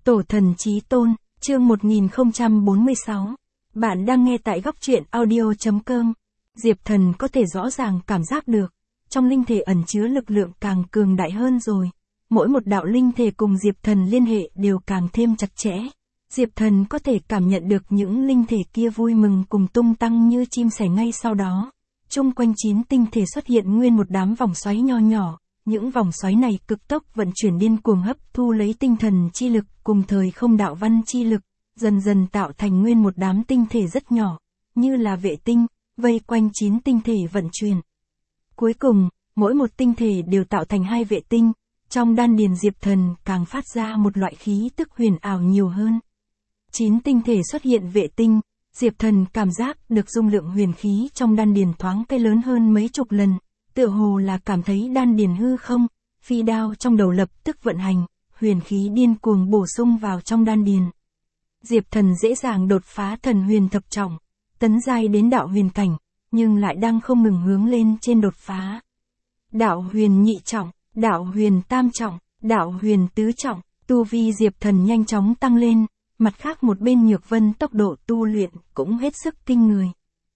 Tổ thần chí tôn, chương 1046. Bạn đang nghe tại góc truyện audio.com. Diệp Thần có thể rõ ràng cảm giác được, trong linh thể ẩn chứa lực lượng càng cường đại hơn rồi. Mỗi một đạo linh thể cùng Diệp Thần liên hệ đều càng thêm chặt chẽ. Diệp Thần có thể cảm nhận được những linh thể kia vui mừng cùng tung tăng như chim sẻ ngay sau đó. Chung quanh 9 tinh thể xuất hiện nguyên một đám vòng xoáy nho nhỏ. Những vòng xoáy này cực tốc vận chuyển điên cuồng hấp thu lấy tinh thần chi lực cùng thời không đạo văn chi lực, dần dần tạo thành nguyên một đám tinh thể rất nhỏ, như là vệ tinh, vây quanh 9 tinh thể vận chuyển. Cuối cùng, mỗi một tinh thể đều tạo thành 2 vệ tinh, trong đan điền Diệp Thần càng phát ra một loại khí tức huyền ảo nhiều hơn. 9 tinh thể xuất hiện vệ tinh, Diệp Thần cảm giác được dung lượng huyền khí trong đan điền thoáng cái lớn hơn mấy chục lần. Tựa hồ là cảm thấy đan điền hư không, phi đao trong đầu lập tức vận hành, huyền khí điên cuồng bổ sung vào trong đan điền. Diệp Thần dễ dàng đột phá thần huyền thập trọng, tấn giai đến đạo huyền cảnh, nhưng lại đang không ngừng hướng lên trên đột phá. Đạo huyền nhị trọng, đạo huyền tam trọng, đạo huyền tứ trọng, tu vi Diệp Thần nhanh chóng tăng lên, mặt khác một bên Nhược Vân tốc độ tu luyện cũng hết sức kinh người.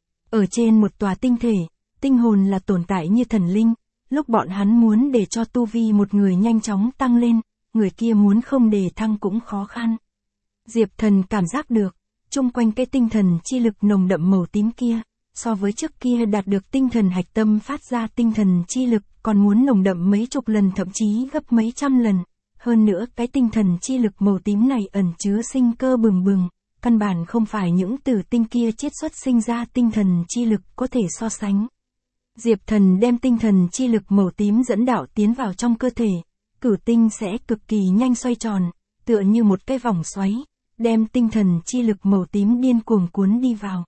Ở trên một tòa tinh thể, tinh hồn là tồn tại như thần linh, lúc bọn hắn muốn để cho tu vi một người nhanh chóng tăng lên, người kia muốn không đề thăng cũng khó khăn. Diệp Thần cảm giác được, chung quanh cái tinh thần chi lực nồng đậm màu tím kia, so với trước kia đạt được tinh thần hạch tâm phát ra tinh thần chi lực còn muốn nồng đậm mấy chục lần thậm chí gấp mấy trăm lần. Hơn nữa cái tinh thần chi lực màu tím này ẩn chứa sinh cơ bừng bừng, căn bản không phải những tử tinh kia chiết xuất sinh ra tinh thần chi lực có thể so sánh. Diệp Thần đem tinh thần chi lực màu tím dẫn đạo tiến vào trong cơ thể, cửu tinh sẽ cực kỳ nhanh xoay tròn, tựa như một cái vòng xoáy, đem tinh thần chi lực màu tím điên cuồng cuốn đi vào.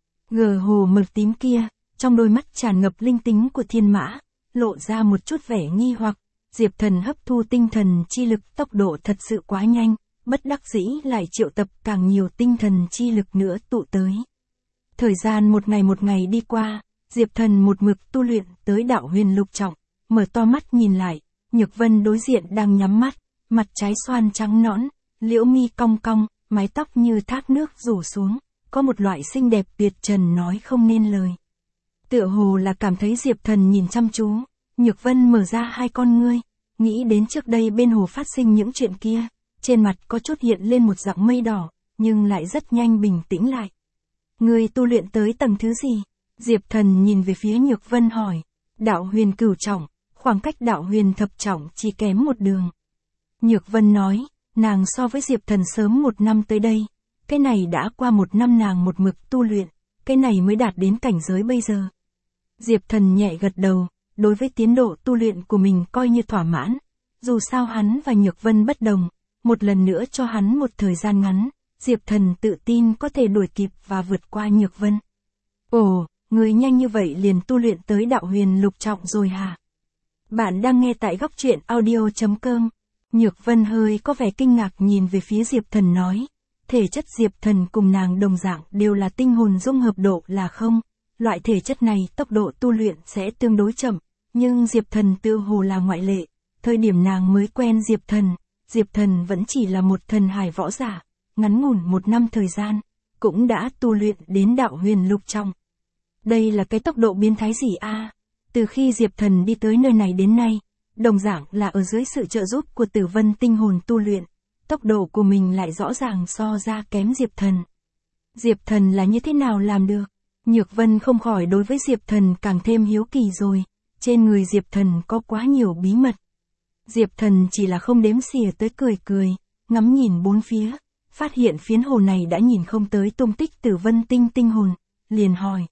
Gờ hồ mực tím kia, trong đôi mắt tràn ngập linh tính của thiên mã, lộ ra một chút vẻ nghi hoặc, Diệp Thần hấp thu tinh thần chi lực tốc độ thật sự quá nhanh, bất đắc dĩ lại triệu tập càng nhiều tinh thần chi lực nữa tụ tới. Thời gian một ngày đi qua, Diệp Thần một mực tu luyện tới đạo huyền lục trọng, mở to mắt nhìn lại, Nhược Vân đối diện đang nhắm mắt, mặt trái xoan trắng nõn, liễu mi cong cong, mái tóc như thác nước rủ xuống, có một loại xinh đẹp tuyệt trần nói không nên lời. Tựa hồ là cảm thấy Diệp Thần nhìn chăm chú, Nhược Vân mở ra hai con ngươi, nghĩ đến trước đây bên hồ phát sinh những chuyện kia, trên mặt có chút hiện lên một dạng mây đỏ, nhưng lại rất nhanh bình tĩnh lại. Ngươi tu luyện tới tầng thứ gì? Diệp Thần nhìn về phía Nhược Vân hỏi, đạo huyền cửu trọng, khoảng cách đạo huyền thập trọng chỉ kém một đường. Nhược Vân nói, nàng so với Diệp Thần sớm 1 năm tới đây, cái này đã qua 1 năm nàng một mực tu luyện, cái này mới đạt đến cảnh giới bây giờ. Diệp Thần nhẹ gật đầu, đối với tiến độ tu luyện của mình coi như thỏa mãn, dù sao hắn và Nhược Vân bất đồng, một lần nữa cho hắn một thời gian ngắn, Diệp Thần tự tin có thể đuổi kịp và vượt qua Nhược Vân. Ồ, người nhanh như vậy liền tu luyện tới đạo huyền lục trọng rồi hả? Bạn đang nghe tại góc truyện audio.com. Nhược Vân hơi có vẻ kinh ngạc nhìn về phía Diệp Thần nói, thể chất Diệp Thần cùng nàng đồng dạng đều là tinh hồn dung hợp độ là không, loại thể chất này tốc độ tu luyện sẽ tương đối chậm, nhưng Diệp Thần tựa hồ là ngoại lệ, thời điểm nàng mới quen Diệp Thần vẫn chỉ là một thần hải võ giả, ngắn ngủn 1 năm thời gian, cũng đã tu luyện đến đạo huyền lục trọng. Đây là cái tốc độ biến thái gì a? Từ khi Diệp Thần đi tới nơi này đến nay, đồng dạng là ở dưới sự trợ giúp của Tử Vân tinh hồn tu luyện, tốc độ của mình lại rõ ràng so ra kém Diệp Thần. Diệp Thần là như thế nào làm được? Nhược Vân không khỏi đối với Diệp Thần càng thêm hiếu kỳ rồi, trên người Diệp Thần có quá nhiều bí mật. Diệp Thần chỉ là không đếm xỉa tới cười, ngắm nhìn bốn phía, phát hiện phiến hồ này đã nhìn không tới tung tích Tử Vân tinh hồn, liền hỏi.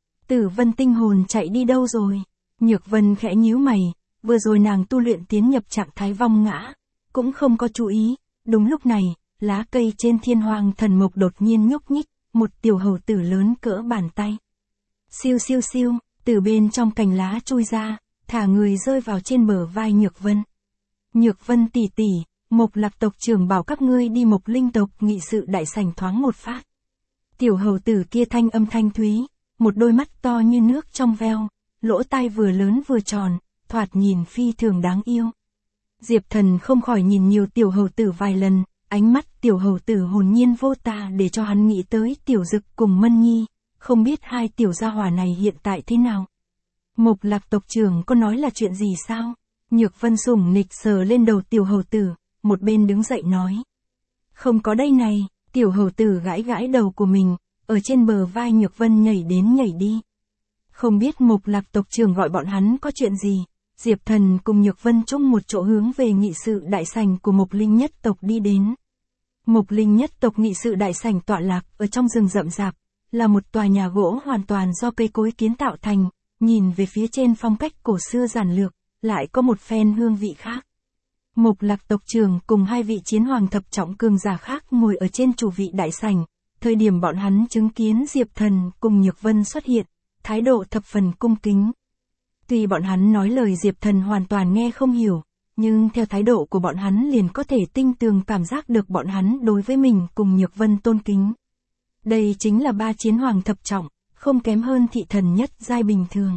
Tử Vân tinh hồn chạy đi đâu rồi? Nhược Vân khẽ nhíu mày, vừa rồi nàng tu luyện tiến nhập trạng thái vong ngã, cũng không có chú ý, đúng lúc này, lá cây trên Thiên Hoàng Thần Mộc đột nhiên nhúc nhích, một tiểu hầu tử lớn cỡ bàn tay. Siêu siêu siêu, từ bên trong cành lá chui ra, thả người rơi vào trên bờ vai Nhược Vân. Nhược Vân tỷ tỷ, Mộc Lạc tộc trưởng bảo các ngươi đi Mộc Linh tộc nghị sự đại sảnh thoáng một phát. Tiểu hầu tử kia thanh âm thanh thúy, một đôi mắt to như nước trong veo, lỗ tai vừa lớn vừa tròn, thoạt nhìn phi thường đáng yêu. Diệp Thần không khỏi nhìn nhiều tiểu hầu tử vài lần, Ánh mắt tiểu hầu tử hồn nhiên vô tà để cho hắn nghĩ tới tiểu dực cùng Mân Nhi, không biết hai tiểu gia hỏa này hiện tại thế nào. Mộc Lạc tộc trưởng có nói là chuyện gì sao? Nhược Vân sủng nịch sờ lên đầu tiểu hầu tử, một bên đứng dậy nói. Không có đây này, tiểu hầu tử gãi gãi đầu của mình, ở trên bờ vai Nhược Vân nhảy đến nhảy đi. Không biết Mộc Lạc tộc trưởng gọi bọn hắn có chuyện gì, Diệp Thần cùng Nhược Vân chung một chỗ hướng về nghị sự đại sảnh của Mộc Linh nhất tộc đi đến. Mộc Linh nhất tộc nghị sự đại sảnh tọa lạc ở trong rừng rậm rạp, là một tòa nhà gỗ hoàn toàn do cây cối kiến tạo thành, nhìn về phía trên phong cách cổ xưa giản lược, lại có một phen hương vị khác. Mộc Lạc tộc trưởng cùng hai vị chiến hoàng thập trọng cường giả khác ngồi ở trên chủ vị đại sảnh, thời điểm bọn hắn chứng kiến Diệp Thần cùng Nhược Vân xuất hiện, thái độ thập phần cung kính. Tuy bọn hắn nói lời Diệp Thần hoàn toàn nghe không hiểu, nhưng theo thái độ của bọn hắn liền có thể tinh tường cảm giác được bọn hắn đối với mình cùng Nhược Vân tôn kính. Đây chính là ba chiến hoàng thập trọng, không kém hơn thị thần nhất giai bình thường.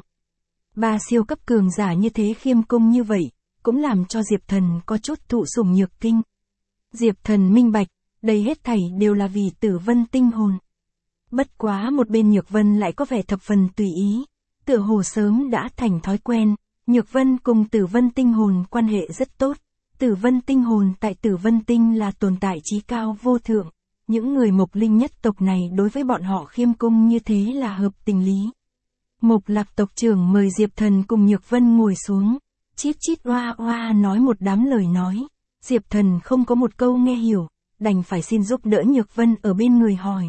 Ba siêu cấp cường giả như thế khiêm cung như vậy, cũng làm cho Diệp Thần có chút thụ sủng nhược kinh. Diệp Thần minh bạch, đây hết thảy đều là vì Tử Vân tinh hồn. Bất quá một bên Nhược Vân lại có vẻ thập phần tùy ý, tựa hồ sớm đã thành thói quen. Nhược Vân cùng Tử Vân tinh hồn quan hệ rất tốt. Tử Vân tinh hồn tại Tử Vân tinh là tồn tại chí cao vô thượng. Những người Mộc Linh nhất tộc này đối với bọn họ khiêm cung như thế là hợp tình lý. Mộc Lạc tộc trưởng mời Diệp Thần cùng Nhược Vân ngồi xuống, chít chít oa oa nói một đám lời nói. Diệp Thần không có một câu nghe hiểu, đành phải xin giúp đỡ Nhược Vân ở bên người hỏi.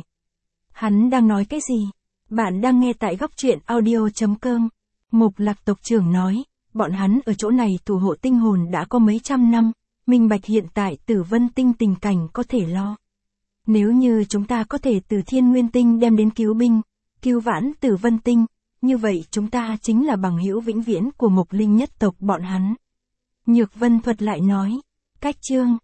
Hắn đang nói cái gì? Bạn đang nghe tại góc truyện audio.com. Mộc Lạc tộc trưởng nói, bọn hắn ở chỗ này thủ hộ tinh hồn đã có mấy trăm năm, minh bạch hiện tại Tử Vân tinh tình cảnh có thể lo. Nếu như chúng ta có thể từ Thiên Nguyên tinh đem đến cứu binh, cứu vãn Tử Vân tinh, như vậy chúng ta chính là bằng hữu vĩnh viễn của Mộc Linh nhất tộc bọn hắn. Nhược Vân thuật lại nói, cách chương,